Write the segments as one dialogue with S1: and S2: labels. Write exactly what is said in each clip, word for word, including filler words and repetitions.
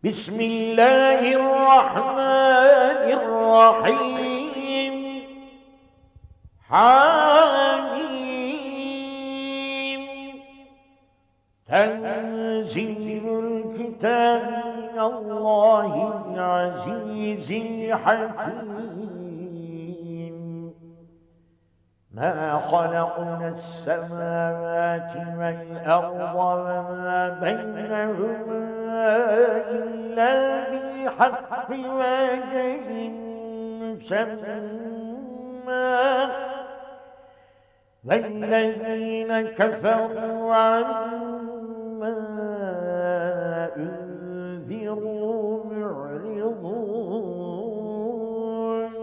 S1: بسم الله الرحمن الرحيم. حميم. تنزيل الكتاب من الله العزيز الحكيم. ما خلقنا السماوات والأرض وما بينهما إلا بالحق وأجل مسمى والذين كفروا عما أنذروا معرضون.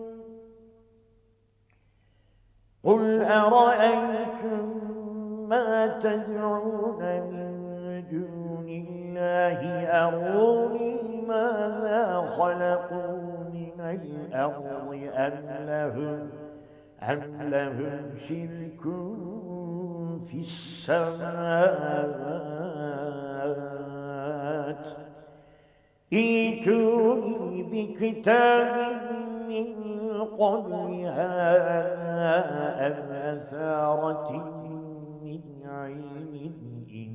S1: قل أرأيتم ما تدعون من دون الله أروني ماذا خلقوا من الأرض أم لهم أم لهم شرك في السماوات. ائتوني بكتاب من قبل هذا أو أثارة من علم إن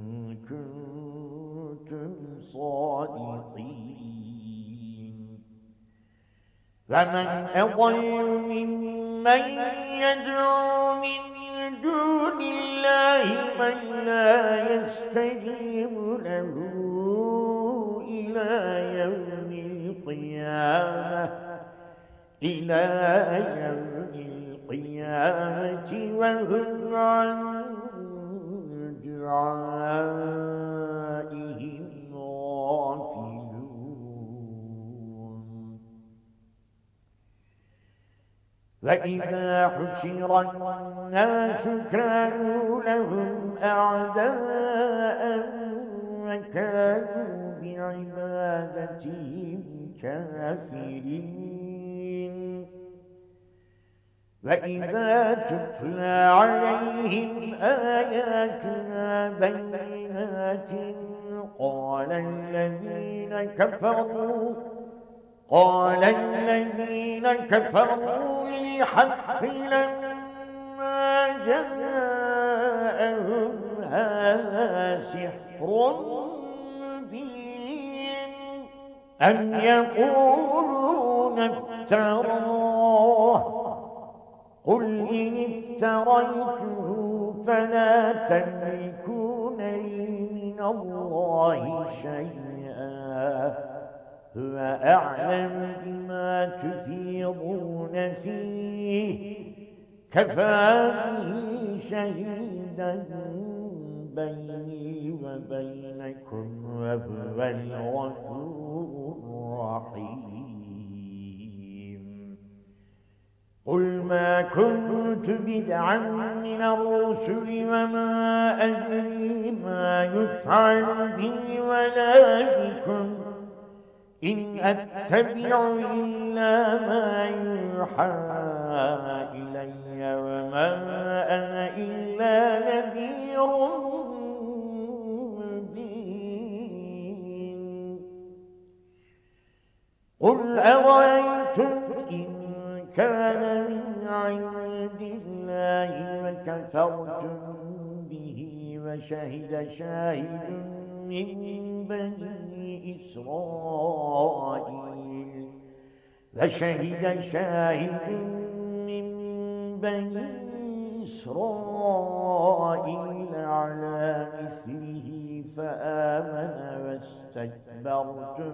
S1: كنتم صادقين. فمن أضل ممن يدعو من دون الله من لا يستجيب له إلى يوم القيامة إلى يوم القيامة وهم عن دعائهم غافلون. وإذا حشر الناس كانوا لهم أعداء وكانوا بعبادتهم كافرين. وإذا تتلى عليهم آياتنا بينات قال الذين كفروا قال الذين كفروا للحق لما جاءهم هذا سحر مبين أم يقولون افتراه قل إن افتريته فلا تملكون لي من الله شيئا هو أعلم بما تفيضون فيه كفى به شهيدا بيني وبينكم وهو الغفور الرحيم. قل ما كنت بدعا من الرسل وما أدري ما يفعل بي ولا بكم إن أتبع إلا ما يوحى إلي وما أنا إلا نذير مبين. قل أرأيتم إن كان من عند الله وكفرتم به وشهد شاهد من بني إسرائيل وشهد شاهد من بني إسرائيل على مثله فآمن واستكبرتم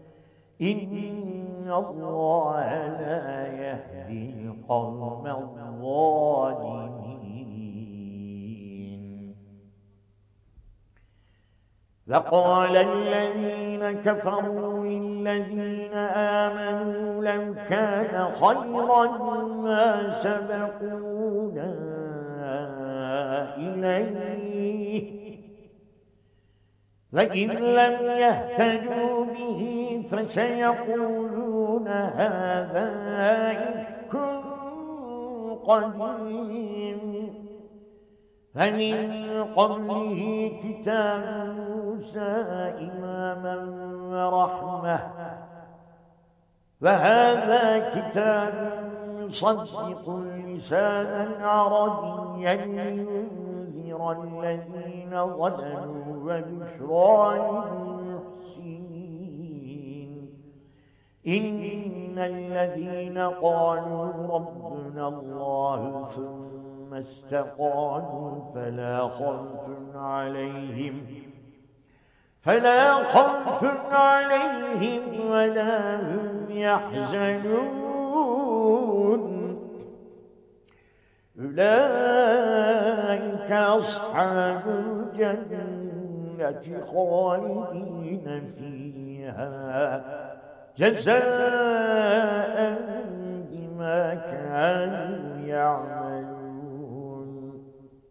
S1: إن الله لا يهدي القوم الظالمين. وقال الذين كفروا للذين آمنوا لو كان خيرا ما سبقونا إليه وإذ لم يهتدوا به فسيقولون هذا إفك قديم فمن قبله كتاب موسى إماما ورحمة. وهذا كتاب مصدق لسانا عربيا لينذر الذين ظلموا وبشرى للمحسنين. إن الذين قالوا ربنا الله ثم استقاموا فلا خوف عليهم فلا خوف عليهم ولا هم يحزنون. أولئك أصحاب الجنة خالدين فيها جزاء بما كانوا يعملون.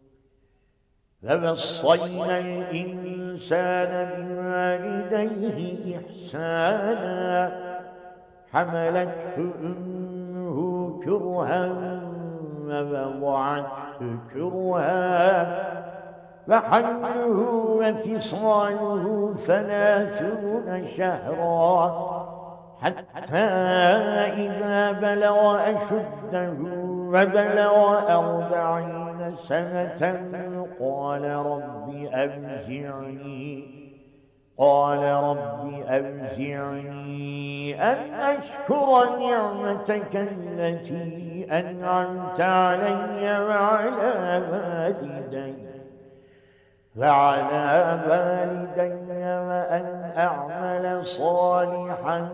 S1: فوصينا الإنسان بوالديه إحسانا حملته أمه كرها ووضعته كرها وحمله وفصاله ثلاثون شهرا حتى إذا بلغ أشده وبلغ أربعين سنة قال رب أوزعني قال رب أوزعني أن أشكر نعمتك التي أنعمت علي وعلى والدي وعلى والدي وأن أعمل صالحا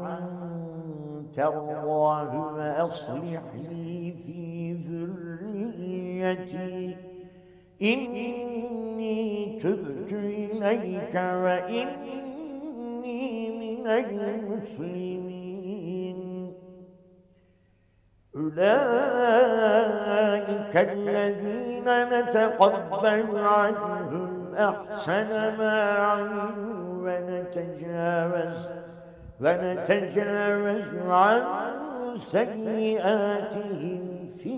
S1: ترضاه وأصلح لي في ذريتي إني تبت إليك وإني من المسلمين. أولئك الذين نتقبل عنهم أحسن ما عملوا ونتجاوز ونتجاوز عن سيئاتهم في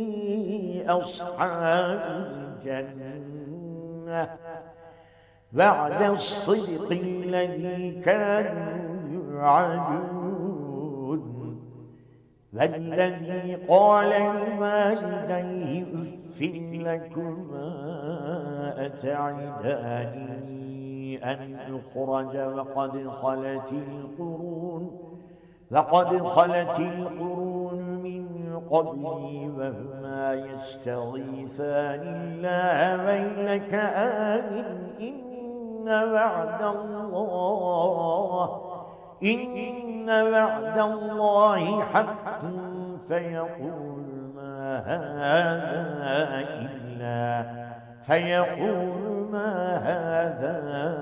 S1: أصحاب الجنة بعد الصدق الذي كانوا يوعدون. والذي قال لوالديه أف لكما أتعدانني أن أخرج وقد خلت القرون وقد خلت القرون من قبلي وهما يستغيثان الله ويلك آمن إن وعد الله إن وعد الله حق فيقول ما هذا إلا فيقول ما هذا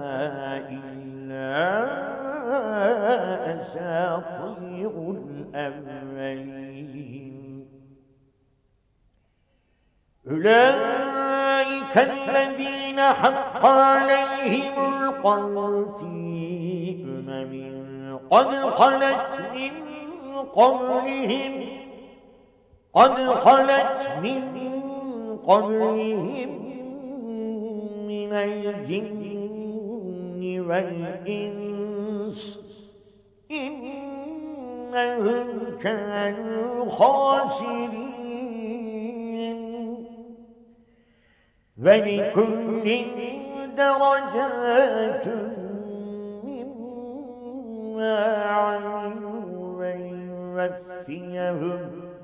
S1: إلا أساطير الأولين. أولئك الذين حق عليهم القول في أمم قد خلت من قبلهم قد خلت من قبلهم من الجن والإنس إنهم كانوا خاسرين. ولكل درجات مما عملوا وليوفيهم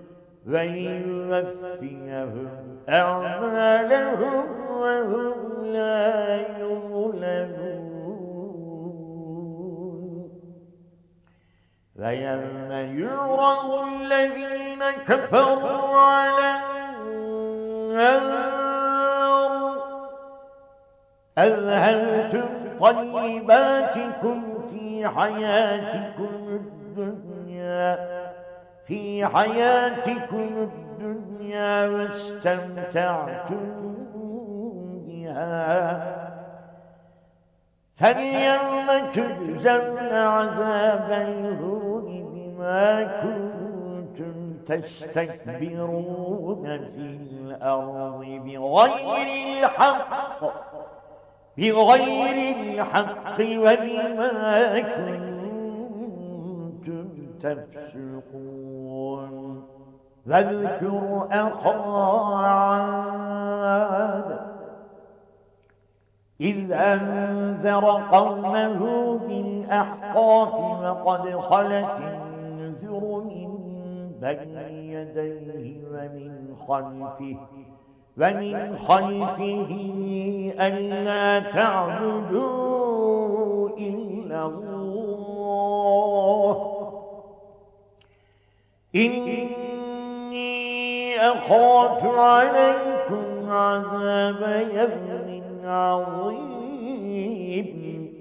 S1: وليوفيهم أعمالهم وهم لا يظلمون. ويوم يعرض الذين كفروا على النار أذهبتم طيباتكم في حياتكم الدنيا في حياتكم الدنيا واستمتعتم بها فاليوم تجزون عذاب الهون بما كنتم تستكبرون في الأرض بغير الحق بغير الحق وبما كنتم تفسقون واذكر أخا عاد إذ أنذر قومه بالأحقاف وقد خلت النذر من بين يديه ومن خلفه ومن خلفه ألا تعبدوا إلا الله إني أخاف عليكم عذاب يوم عظيم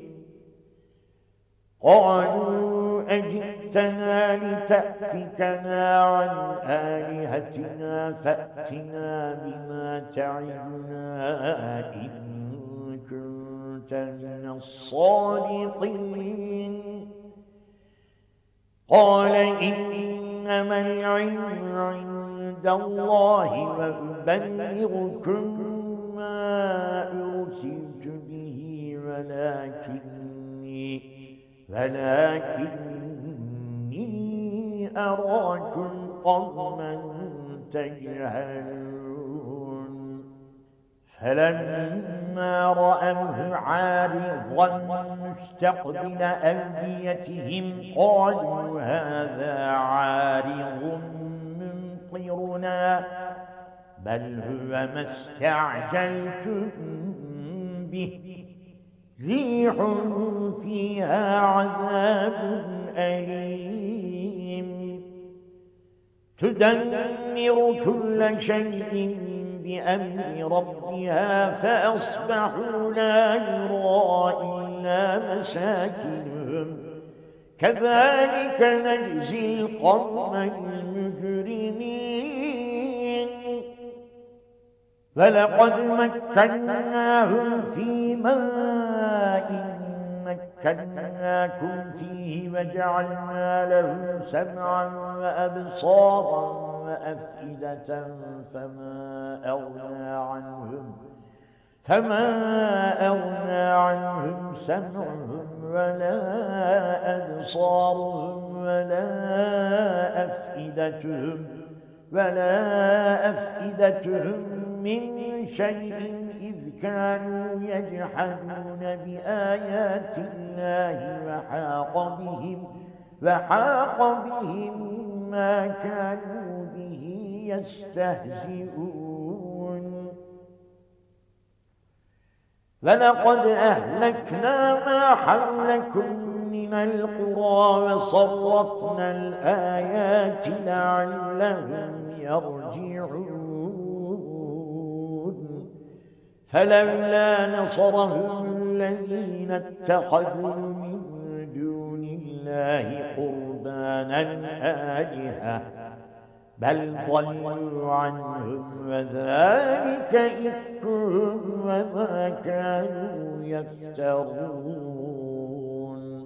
S1: قالوا أجئتنا لتأفكنا عن آلهتنا فأتنا بما تعدنا إن كنت من الصادقين قال إنما العلم عند الله وأبلغكم ما أرسلت به ولكني ولكني أراكم قوما تجهلون فلما رأوه عارضا مستقبل أوديتهم قالوا هذا عارض ممطرنا بل هو ما استعجلتم به ريح فيها عذاب أليم تدمر كل شيء بأمر ربها فأصبحوا لا يرى إلا مساكنهم كذلك نجزي القوم المجرمين ولقد مكناهم في ماء مكناكم فيه وجعلنا لهم سمعا وأبصارا وأفئدة فما أغنى عنهم فما أغنى عنهم سمعهم ولا أبصارهم ولا أفئدتهم ولا أفئدتهم من شيء إذ كانوا يجحدون بآيات الله وحاق بهم وحاق بهم ما كانوا به يستهزئون ولقد أهلكنا ما حولكم من القرى وصرفنا الآيات لعلهم يرجعون فلولا نصرهم الذين اتخذوا من دون الله قربانا آلهة بل ضلوا عنهم وذلك إفكهم وما كانوا يفترون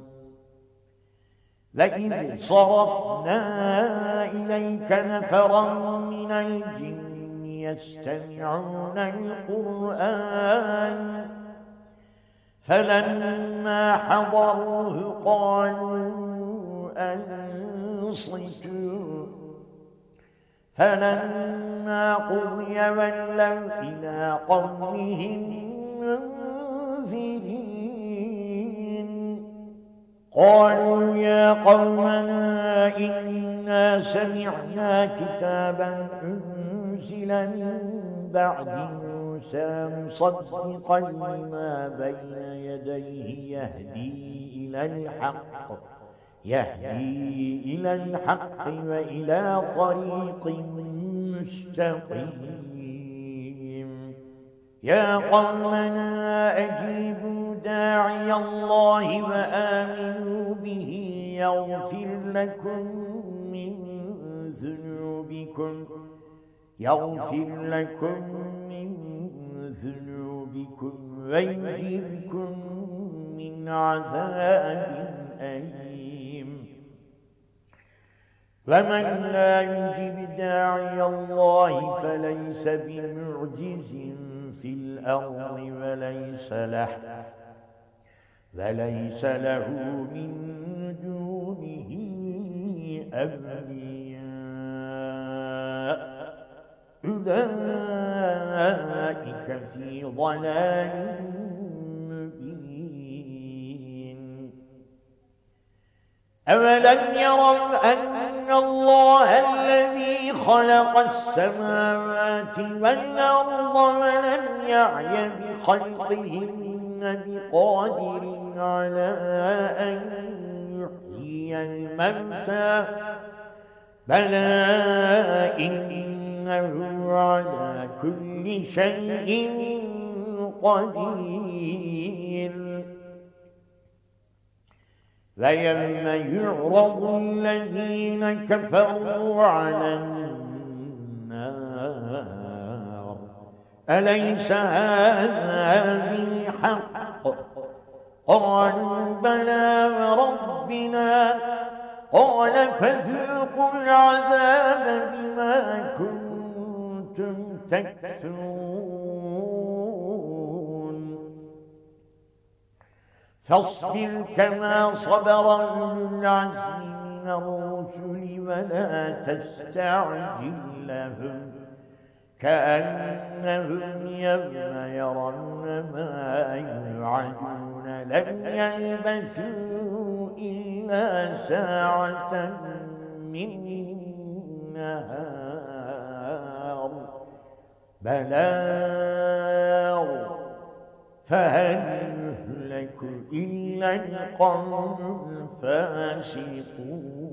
S1: لئن صرفنا إليك نفرا من الجن يستمعون القرآن فلما حضروه قالوا أنصتوا فلما قضي ولوا إلى قومهم منذرين قالوا يا قومنا إنا سمعنا كتابا أنزل من بعد موسى مصدقا لما بين يديه يهدي إلى الحق يهدي إلى الحق وإلى طريق مستقيم يا قومنا أجيبوا داعي الله وآمنوا به يغفر لكم من ذنوبكم يغفر لكم من ذنوبكم ويجركم من عذاب أليم ومن لا يجب داعي الله فليس بمعجز في الأرض وليس له وليس له من دونه أولياء أولئك في ضلال مبين أولم يروا أن الله الذي خلق السماوات والأرض ولم يعي بخلقهن بقادر على أن يحيي الموتى بلى إنه على كل شيء قدير فيوم يعرض الذين كفروا على النار أليس هذا بالحق قالوا بلى وربنا قال فذوقوا العذاب بما كنتم تكفرون فاصبر كما صبر أولو العزم من الرسل ولا تستعجل لهم كأنهم يوم يرون ما يوعدون لم يلبثوا إلا ساعة من نهار بلاغ فهل يهلك إلا القوم الفاسقون